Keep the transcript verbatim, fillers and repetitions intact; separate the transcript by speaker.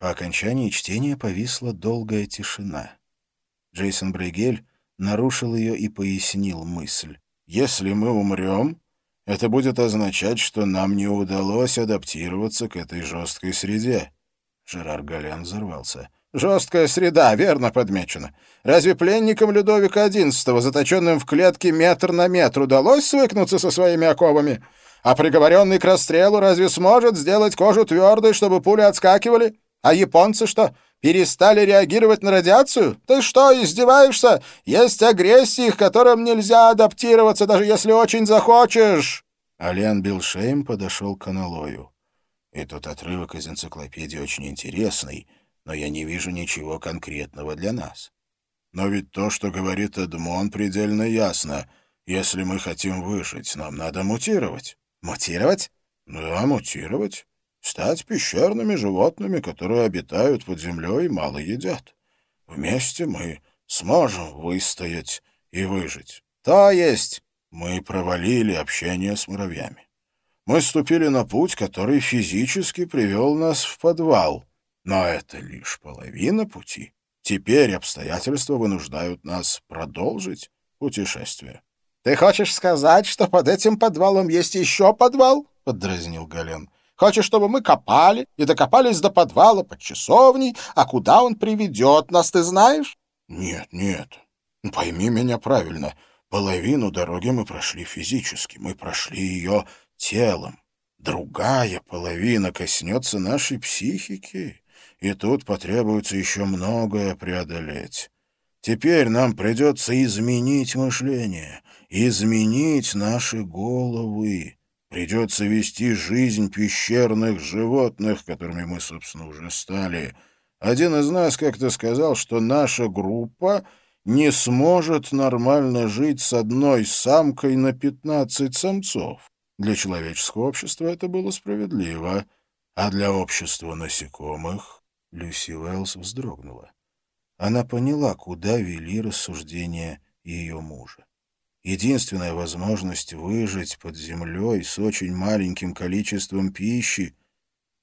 Speaker 1: По окончании чтения повисла долгая тишина. Джейсон Брейгель нарушил ее и пояснил мысль. «Если мы умрем, это будет означать, что нам не удалось адаптироваться к этой жесткой среде». Жерар Гален взорвался. «Жесткая среда, верно подмечено. Разве пленникам Людовика одиннадцатого, заточенным в клетке метр на метр, удалось свыкнуться со своими оковами? А приговоренный к расстрелу разве сможет сделать кожу твердой, чтобы пули отскакивали? А японцы что, перестали реагировать на радиацию? Ты что, издеваешься? Есть агрессии, к которым нельзя адаптироваться, даже если очень захочешь!» Ален Билшейм подошел к аналою. «Этот отрывок из энциклопедии очень интересный, но я не вижу ничего конкретного для нас. Но ведь то, что говорит Эдмон, предельно ясно. Если мы хотим выжить, нам надо мутировать». «Мутировать?» «Да, мутировать. Стать пещерными животными, которые обитают под землей и мало едят. Вместе мы сможем выстоять и выжить. То есть мы провалили общение с муравьями. Мы ступили на путь, который физически привел нас в подвал. Но это лишь половина пути. Теперь обстоятельства вынуждают нас продолжить путешествие». «Ты хочешь сказать, что под этим подвалом есть еще подвал?» — поддразнил Гален. «Хочешь, чтобы мы копали и докопались до подвала под часовней, а куда он приведет нас, ты знаешь?» «Нет, нет. Пойми меня правильно. Половину дороги мы прошли физически, мы прошли ее телом. Другая половина коснется нашей психики, и тут потребуется еще многое преодолеть. Теперь нам придется изменить мышление, изменить наши головы. Придется вести жизнь пещерных животных, которыми мы, собственно, уже стали. Один из нас как-то сказал, что наша группа не сможет нормально жить с одной самкой на пятнадцать самцов. Для человеческого общества это было справедливо, а для общества насекомых...» Люси Уэллс вздрогнула. Она поняла, куда вели рассуждения ее мужа. Единственная возможность выжить под землей с очень маленьким количеством пищи